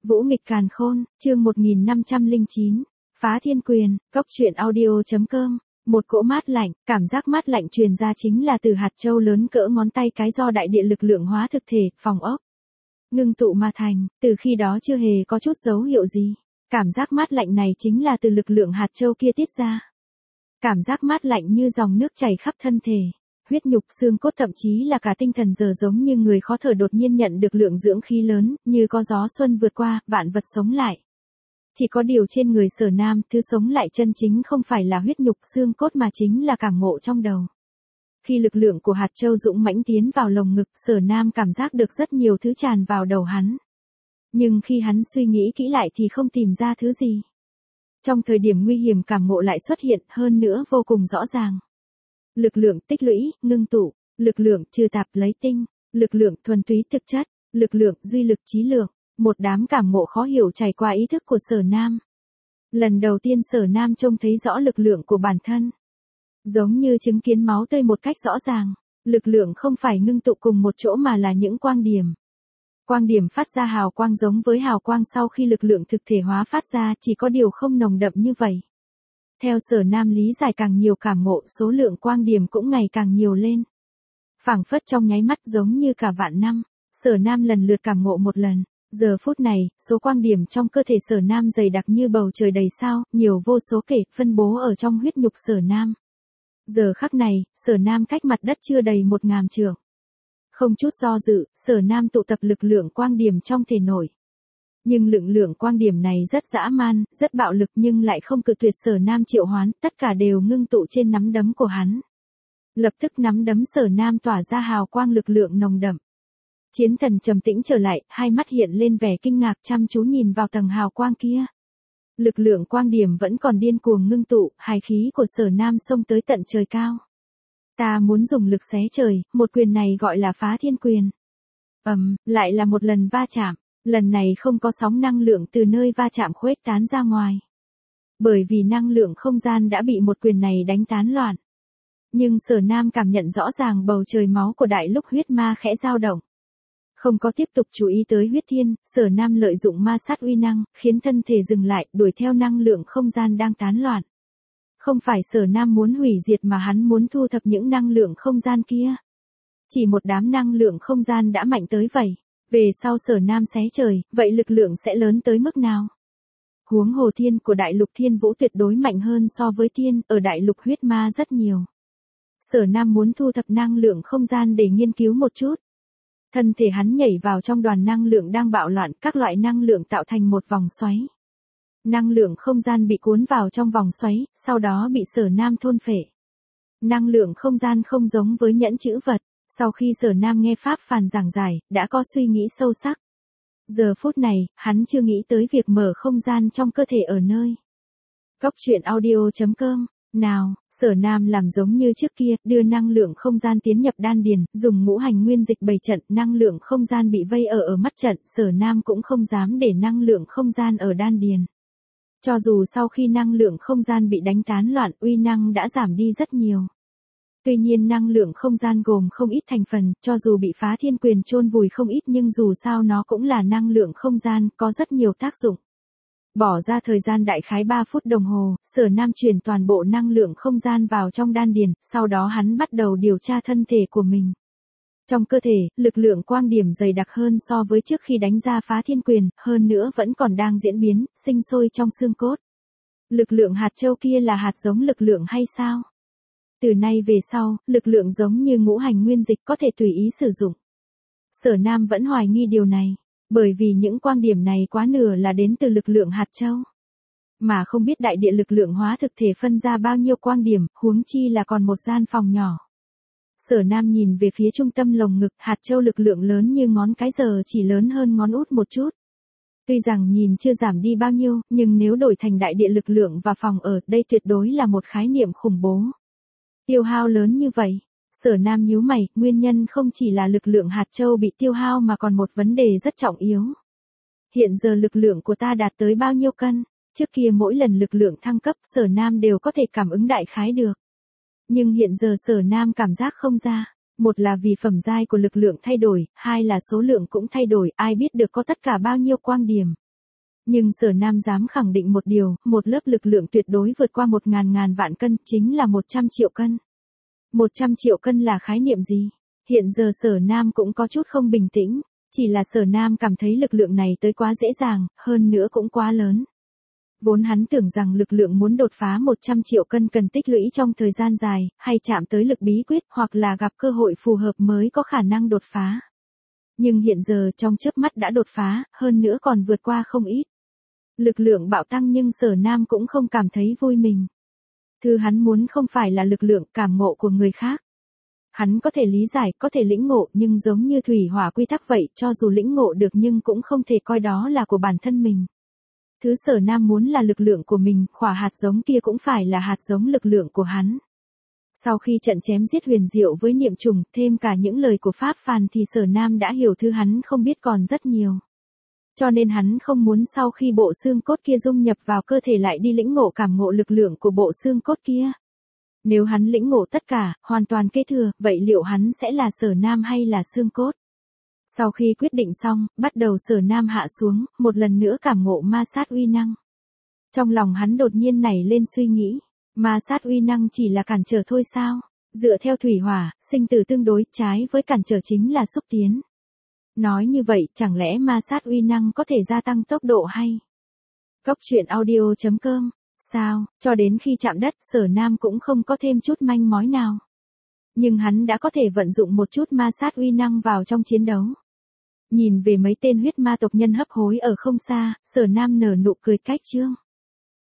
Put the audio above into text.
Vũ nghịch càn khôn, chương 1509, phá thiên quyền, cốc truyện audio.com. Một cỗ mát lạnh, cảm giác mát lạnh truyền ra chính là từ hạt châu lớn cỡ ngón tay cái do đại địa lực lượng hóa thực thể, phòng ốc. Ngưng tụ mà thành, từ khi đó chưa hề có chút dấu hiệu gì. Cảm giác mát lạnh này chính là từ lực lượng hạt châu kia tiết ra. Cảm giác mát lạnh như dòng nước chảy khắp thân thể. Huyết nhục xương cốt thậm chí là cả tinh thần giờ giống như người khó thở đột nhiên nhận được lượng dưỡng khí lớn, như có gió xuân vượt qua, vạn vật sống lại. Chỉ có điều trên người Sở Nam, thứ sống lại chân chính không phải là huyết nhục xương cốt mà chính là cảm ngộ trong đầu. Khi lực lượng của hạt châu dũng mãnh tiến vào lồng ngực, Sở Nam cảm giác được rất nhiều thứ tràn vào đầu hắn. Nhưng khi hắn suy nghĩ kỹ lại thì không tìm ra thứ gì. Trong thời điểm nguy hiểm cảm ngộ lại xuất hiện, hơn nữa vô cùng rõ ràng. Lực lượng tích lũy, ngưng tụ, lực lượng trừ tạp lấy tinh, lực lượng thuần túy thực chất, lực lượng duy lực trí lượng, một đám cảm ngộ khó hiểu trải qua ý thức của Sở Nam. Lần đầu tiên Sở Nam trông thấy rõ lực lượng của bản thân. Giống như chứng kiến máu tươi một cách rõ ràng, lực lượng không phải ngưng tụ cùng một chỗ mà là những quang điểm. Quang điểm phát ra hào quang giống với hào quang sau khi lực lượng thực thể hóa phát ra, chỉ có điều không nồng đậm như vậy. Theo Sở Nam lý giải càng nhiều cảm ngộ, số lượng quang điểm cũng ngày càng nhiều lên. Phảng phất trong nháy mắt giống như cả vạn năm, Sở Nam lần lượt cảm ngộ một lần. Giờ phút này, số quang điểm trong cơ thể Sở Nam dày đặc như bầu trời đầy sao, nhiều vô số kể, phân bố ở trong huyết nhục Sở Nam. Giờ khắc này, Sở Nam cách mặt đất chưa đầy 1000 trượng. Không chút do dự, Sở Nam tụ tập lực lượng quang điểm trong thể nội. Nhưng lượng quang điểm này rất dã man, rất bạo lực nhưng lại không cự tuyệt Sở Nam triệu hoán, tất cả đều ngưng tụ trên nắm đấm của hắn. Lập tức nắm đấm Sở Nam tỏa ra hào quang lực lượng nồng đậm. Chiến thần trầm tĩnh trở lại, hai mắt hiện lên vẻ kinh ngạc chăm chú nhìn vào tầng hào quang kia. Lực lượng quang điểm vẫn còn điên cuồng ngưng tụ, hài khí của Sở Nam xông tới tận trời cao. Ta muốn dùng lực xé trời, một quyền này gọi là phá thiên quyền. Lại là một lần va chạm. Lần này không có sóng năng lượng từ nơi va chạm khuếch tán ra ngoài. Bởi vì năng lượng không gian đã bị một quyền này đánh tán loạn. Nhưng Sở Nam cảm nhận rõ ràng bầu trời máu của đại lúc huyết ma khẽ dao động. Không có tiếp tục chú ý tới huyết thiên, Sở Nam lợi dụng ma sát uy năng, khiến thân thể dừng lại, đuổi theo năng lượng không gian đang tán loạn. Không phải Sở Nam muốn hủy diệt mà hắn muốn thu thập những năng lượng không gian kia. Chỉ một đám năng lượng không gian đã mạnh tới vậy. Về sau Sở Nam xé trời, vậy lực lượng sẽ lớn tới mức nào? Huống hồ thiên của đại lục thiên vũ tuyệt đối mạnh hơn so với thiên, ở đại lục huyết ma rất nhiều. Sở Nam muốn thu thập năng lượng không gian để nghiên cứu một chút. Thân thể hắn nhảy vào trong đoàn năng lượng đang bạo loạn, các loại năng lượng tạo thành một vòng xoáy. Năng lượng không gian bị cuốn vào trong vòng xoáy, sau đó bị Sở Nam thôn phệ. Năng lượng không gian không giống với nhẫn chữ vật. Sau khi Sở Nam nghe Pháp Phàn giảng giải, đã có suy nghĩ sâu sắc. Giờ phút này, hắn chưa nghĩ tới việc mở không gian trong cơ thể ở nơi. Cốc truyện audio.com. Nào, Sở Nam làm giống như trước kia, đưa năng lượng không gian tiến nhập đan điền, dùng ngũ hành nguyên dịch bày trận, năng lượng không gian bị vây ở mắt trận, Sở Nam cũng không dám để năng lượng không gian ở đan điền. Cho dù sau khi năng lượng không gian bị đánh tán loạn, uy năng đã giảm đi rất nhiều. Tuy nhiên năng lượng không gian gồm không ít thành phần, cho dù bị phá thiên quyền chôn vùi không ít nhưng dù sao nó cũng là năng lượng không gian, có rất nhiều tác dụng. Bỏ ra thời gian đại khái 3 phút đồng hồ, Sở Nam truyền toàn bộ năng lượng không gian vào trong đan điền, sau đó hắn bắt đầu điều tra thân thể của mình. Trong cơ thể, lực lượng quang điểm dày đặc hơn so với trước khi đánh ra phá thiên quyền, hơn nữa vẫn còn đang diễn biến, sinh sôi trong xương cốt. Lực lượng hạt châu kia là hạt giống lực lượng hay sao? Từ nay về sau, lực lượng giống như ngũ hành nguyên dịch có thể tùy ý sử dụng. Sở Nam vẫn hoài nghi điều này, bởi vì những quang điểm này quá nửa là đến từ lực lượng hạt châu. Mà không biết đại địa lực lượng hóa thực thể phân ra bao nhiêu quang điểm, huống chi là còn một gian phòng nhỏ. Sở Nam nhìn về phía trung tâm lồng ngực, hạt châu lực lượng lớn như ngón cái giờ chỉ lớn hơn ngón út một chút. Tuy rằng nhìn chưa giảm đi bao nhiêu, nhưng nếu đổi thành đại địa lực lượng và phòng ở, đây tuyệt đối là một khái niệm khủng bố. Tiêu hao lớn như vậy, Sở Nam nhíu mày, nguyên nhân không chỉ là lực lượng hạt châu bị tiêu hao mà còn một vấn đề rất trọng yếu. Hiện giờ lực lượng của ta đạt tới bao nhiêu cân? Trước kia mỗi lần lực lượng thăng cấp Sở Nam đều có thể cảm ứng đại khái được. Nhưng hiện giờ Sở Nam cảm giác không ra. Một là vì phẩm giai của lực lượng thay đổi, hai là số lượng cũng thay đổi, ai biết được có tất cả bao nhiêu quang điểm. Nhưng Sở Nam dám khẳng định một điều, một lớp lực lượng tuyệt đối vượt qua 1.000 vạn cân, chính là 100 triệu cân. 100 triệu cân là khái niệm gì? Hiện giờ Sở Nam cũng có chút không bình tĩnh, chỉ là Sở Nam cảm thấy lực lượng này tới quá dễ dàng, hơn nữa cũng quá lớn. Vốn hắn tưởng rằng lực lượng muốn đột phá 100 triệu cân cần tích lũy trong thời gian dài, hay chạm tới lực bí quyết, hoặc là gặp cơ hội phù hợp mới có khả năng đột phá. Nhưng hiện giờ trong chớp mắt đã đột phá, hơn nữa còn vượt qua không ít. Lực lượng bạo tăng nhưng Sở Nam cũng không cảm thấy vui mình. Thứ hắn muốn không phải là lực lượng cảm ngộ của người khác. Hắn có thể lý giải, có thể lĩnh ngộ, nhưng giống như thủy hỏa quy tắc vậy, cho dù lĩnh ngộ được nhưng cũng không thể coi đó là của bản thân mình. Thứ Sở Nam muốn là lực lượng của mình, khỏa hạt giống kia cũng phải là hạt giống lực lượng của hắn. Sau khi trận chém giết huyền diệu với niệm trùng, thêm cả những lời của Pháp Phàn thì Sở Nam đã hiểu thứ hắn không biết còn rất nhiều. Cho nên hắn không muốn sau khi bộ xương cốt kia dung nhập vào cơ thể lại đi lĩnh ngộ cảm ngộ lực lượng của bộ xương cốt kia. Nếu hắn lĩnh ngộ tất cả, hoàn toàn kế thừa, vậy liệu hắn sẽ là Sở Nam hay là xương cốt? Sau khi quyết định xong, bắt đầu Sở Nam hạ xuống, một lần nữa cảm ngộ ma sát uy năng. Trong lòng hắn đột nhiên nảy lên suy nghĩ, ma sát uy năng chỉ là cản trở thôi sao? Dựa theo thủy hỏa, sinh tử tương đối, trái với cản trở chính là xúc tiến. Nói như vậy, chẳng lẽ ma sát uy năng có thể gia tăng tốc độ hay? Góc truyện audio.com. Sao, cho đến khi chạm đất, Sở Nam cũng không có thêm chút manh mối nào. Nhưng hắn đã có thể vận dụng một chút ma sát uy năng vào trong chiến đấu. Nhìn về mấy tên huyết ma tộc nhân hấp hối ở không xa, Sở Nam nở nụ cười cách trương.